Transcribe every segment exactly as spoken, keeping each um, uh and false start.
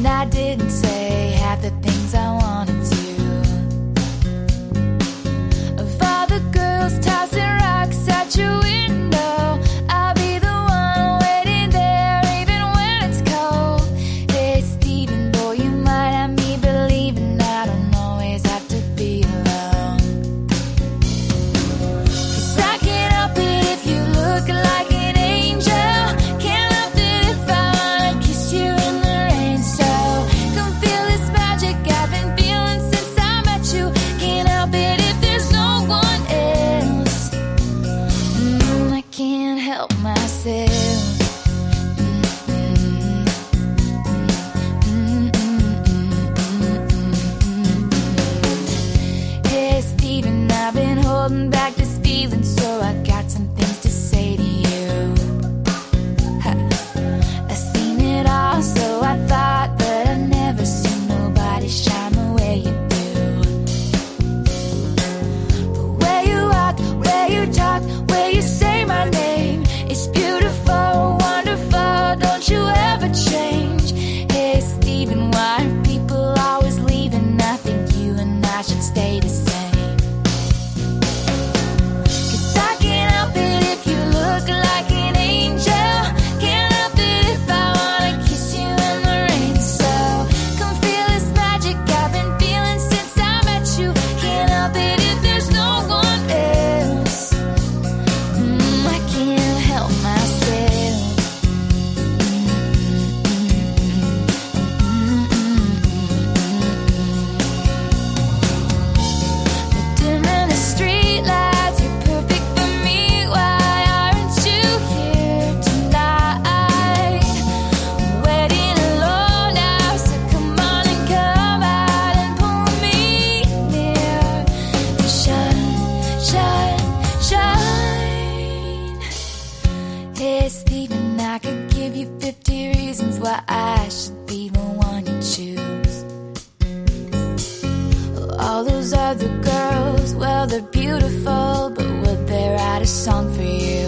And I didn't say half the things I wanted to. Of all the girls tossing rocks at your window, I'll be the one waiting there even when it's cold. Hey Stephen, boy, you might have me believing I don't always have to be alone. 'Cause I can't help it if you look like an angel. Can't help it if I wanna kiss you in the rain. So come feel this magic I've been feeling since I met you. Can't help it if there's no one else. Mm, I can't help myself. Hey Stephen, I've been holding back this feeling, so I got some things to say to you. Ha. I've seen it all, so I thought, but I've never seen nobody shine the way you do. The way you walk, way you talk, way you say my name, it's beautiful, wonderful, don't you ever change. Hey Stephen, why are people always leaving? I think you and I should stay the same. 'Cause I can't help it if you look like an angel. Can't help it if I wanna kiss you in the rain. So come feel this magic I've been feeling since I met you. Can't help it if there's no one else. Mm, I can't help myself. The dim and the street lights, you're perfect for me. Why aren't you here tonight? I'm waiting alone now, so come on and come out and pull me near. Shine, shine, shine. Hey Stephen, I could give you fifty reasons why I should be the one you choose. All those other girls, well, they're beautiful, but would they write a song for you?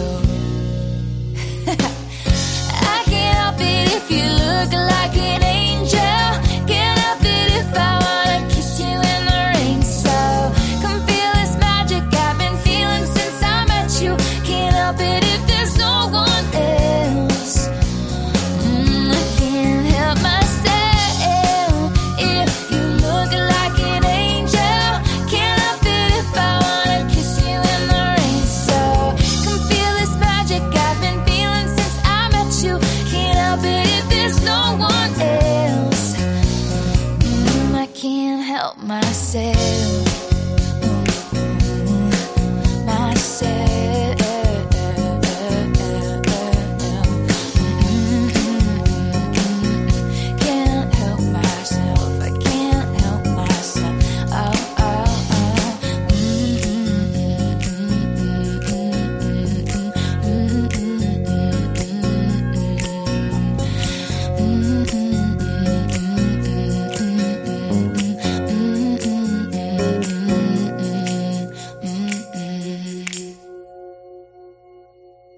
I can't help it if you look like an angel. Can't help it if I wanna kiss you in the rain. So come feel this magic I've been feeling since I met you. Can't help it if there's no one else. Mm, I can't help myself if you look like an angel. Can't help it if I wanna kiss you in the rain. So come feel this magic I've been feeling since I met you. Can't help it if there's no one else. Mm, I can't help myself.